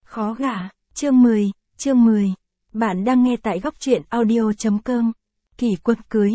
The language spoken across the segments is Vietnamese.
Khó gả, chương 10. Bạn đang nghe tại góc truyện audio.com. Kỷ Quân cưới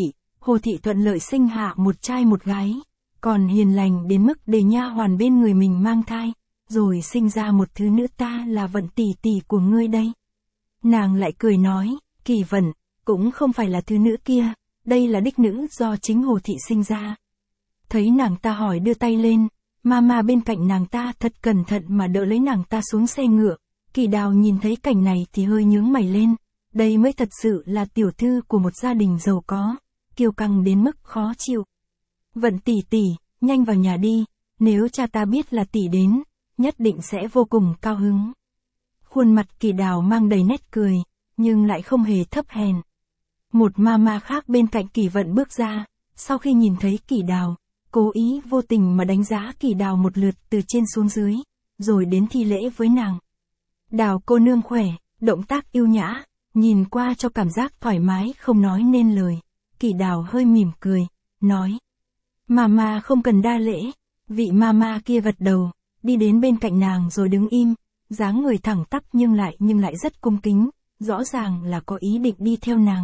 Hồ Thị thuận lợi sinh hạ một trai một gái, còn hiền lành đến mức để nha hoàn bên người mình mang thai, rồi sinh ra một thứ nữ ta là Vận tỷ tỷ của ngươi đây. Nàng lại cười nói, Kỳ Vận, cũng không phải là thứ nữ kia, đây là đích nữ do chính Hồ Thị sinh ra. Thấy nàng ta hỏi đưa tay lên, Mama bên cạnh nàng ta thật cẩn thận mà đỡ lấy nàng ta xuống xe ngựa. Kỳ Đào nhìn thấy cảnh này thì hơi nhướng mày lên, đây mới thật sự là tiểu thư của một gia đình giàu có, kiêu căng đến mức khó chịu. Vận tỷ tỷ, nhanh vào nhà đi, nếu cha ta biết là tỷ đến, nhất định sẽ vô cùng cao hứng. Khuôn mặt Kỳ Đào mang đầy nét cười, nhưng lại không hề thấp hèn. Một mama khác bên cạnh Kỳ Vận bước ra, sau khi nhìn thấy Kỳ Đào, cố ý vô tình mà đánh giá Kỳ Đào một lượt từ trên xuống dưới, rồi đến thi lễ với nàng. Đào cô nương khỏe, động tác yêu nhã, nhìn qua cho cảm giác thoải mái không nói nên lời. Kỳ Đào hơi mỉm cười, nói. Mama không cần đa lễ, vị mama kia gật đầu, đi đến bên cạnh nàng rồi đứng im, dáng người thẳng tắp nhưng lại rất cung kính, rõ ràng là có ý định đi theo nàng.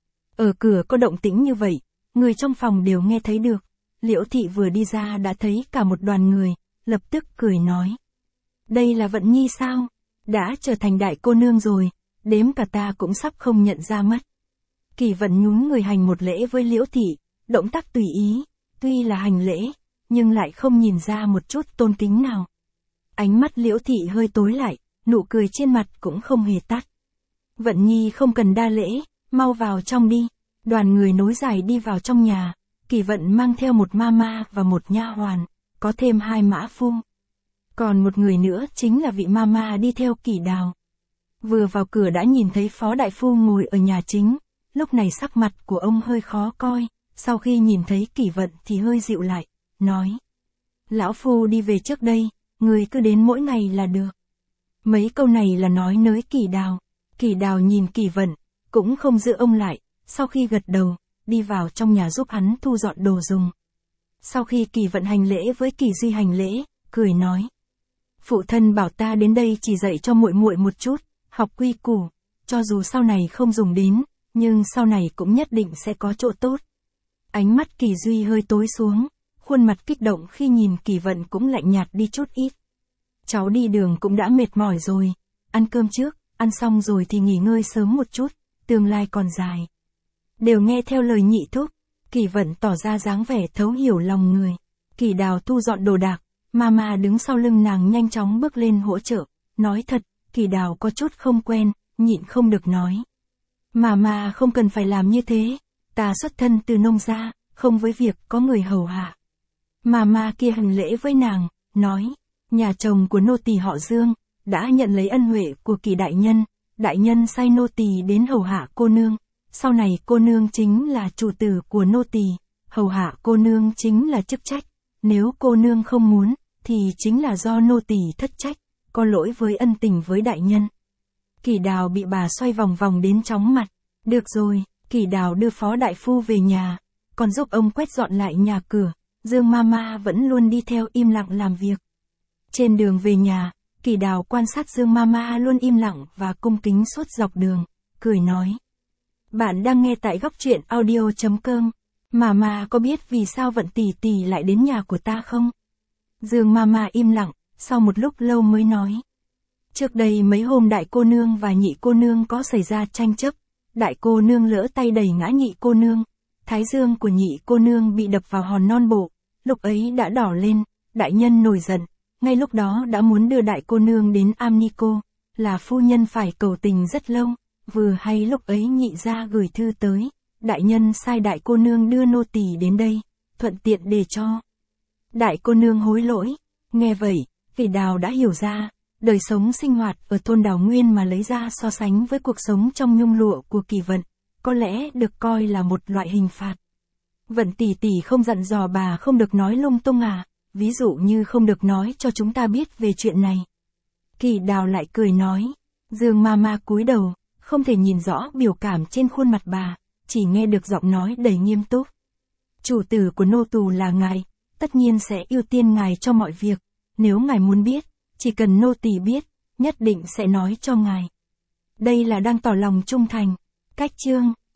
Ở cửa có động tĩnh như vậy, người trong phòng đều nghe thấy được. Liễu Thị vừa đi ra đã thấy cả một đoàn người, lập tức cười nói. Đây là Vận Nhi sao? Đã trở thành đại cô nương rồi, đếm cả ta cũng sắp không nhận ra mất. Kỳ Vận nhún người hành một lễ với Liễu Thị, động tác tùy ý, tuy là hành lễ, nhưng lại không nhìn ra một chút tôn kính nào. Ánh mắt Liễu Thị hơi tối lại, nụ cười trên mặt cũng không hề tắt. Vận Nhi không cần đa lễ, mau vào trong đi. Đoàn người nối dài đi vào trong nhà. Kỳ Vận mang theo một mama và một nha hoàn, có thêm 2 mã phu. Còn một người nữa chính là vị mama đi theo Kỳ Đào. Vừa vào cửa đã nhìn thấy phó đại phu ngồi ở nhà chính, lúc này sắc mặt của ông hơi khó coi, sau khi nhìn thấy Kỳ Vận thì hơi dịu lại, nói. Lão phu đi về trước đây, người cứ đến mỗi ngày là được. Mấy câu này là nói nới Kỳ Đào. Kỳ Đào nhìn Kỳ Vận, cũng không giữ ông lại, sau khi gật đầu, đi vào trong nhà giúp hắn thu dọn đồ dùng. Sau khi Kỳ Vận hành lễ với Kỳ Duy hành lễ, cười nói. Phụ thân bảo ta đến đây chỉ dạy cho muội muội một chút, học quy củ, cho dù sau này không dùng đến, nhưng sau này cũng nhất định sẽ có chỗ tốt. Ánh mắt Kỳ Duy hơi tối xuống, khuôn mặt kích động khi nhìn Kỳ Vận cũng lạnh nhạt đi chút ít. Cháu đi đường cũng đã mệt mỏi rồi, ăn cơm trước, ăn xong rồi thì nghỉ ngơi sớm một chút, tương lai còn dài. Đều nghe theo lời nhị thúc, Kỳ Vận tỏ ra dáng vẻ thấu hiểu lòng người. Kỳ Đào thu dọn đồ đạc, mama đứng sau lưng nàng nhanh chóng bước lên hỗ trợ, nói thật, Kỳ Đào có chút không quen, nhịn không được nói. Mama không cần phải làm như thế, ta xuất thân từ nông gia, không với việc có người hầu hạ. Mama kia hành lễ với nàng, nói, nhà chồng của nô tỳ họ Dương, đã nhận lấy ân huệ của Kỳ đại nhân sai nô tỳ đến hầu hạ cô nương. Sau này cô nương chính là chủ tử của nô tỳ, hầu hạ cô nương chính là chức trách, nếu cô nương không muốn, thì chính là do nô tỳ thất trách, có lỗi với ân tình với đại nhân. Kỳ Đào bị bà xoay vòng vòng đến chóng mặt, được rồi, Kỳ Đào đưa phó đại phu về nhà, còn giúp ông quét dọn lại nhà cửa, Dương mama vẫn luôn đi theo im lặng làm việc. Trên đường về nhà, Kỳ Đào quan sát Dương mama luôn im lặng và cung kính suốt dọc đường, cười nói. Bạn đang nghe tại góc truyện audio.com. Mama có biết vì sao Vận tỷ tỷ lại đến nhà của ta không? Dương mama im lặng, sau một lúc lâu mới nói. Trước đây mấy hôm đại cô nương và nhị cô nương có xảy ra tranh chấp, đại cô nương lỡ tay đẩy ngã nhị cô nương, thái dương của nhị cô nương bị đập vào hòn non bộ, lúc ấy đã đỏ lên, đại nhân nổi giận, ngay lúc đó đã muốn đưa đại cô nương đến Amnico, là phu nhân phải cầu tình rất lâu. Vừa hay lúc ấy nhị gia gửi thư tới, đại nhân sai đại cô nương đưa nô tỳ đến đây, thuận tiện để cho đại cô nương hối lỗi. Nghe vậy, Kỳ Đào đã hiểu ra, đời sống sinh hoạt ở thôn Đào Nguyên mà lấy ra so sánh với cuộc sống trong nhung lụa của Kỳ Vận, có lẽ được coi là một loại hình phạt. Vận tỷ tỷ không dặn dò bà không được nói lung tung à, ví dụ như không được nói cho chúng ta biết về chuyện này. Kỳ Đào lại cười nói, Dương mama cúi đầu, không thể nhìn rõ biểu cảm trên khuôn mặt bà, chỉ nghe được giọng nói đầy nghiêm túc. Chủ tử của nô tù là ngài, tất nhiên sẽ ưu tiên ngài cho mọi việc, nếu ngài muốn biết, chỉ cần nô tỳ biết, nhất định sẽ nói cho ngài. Đây là đang tỏ lòng trung thành. Cách chương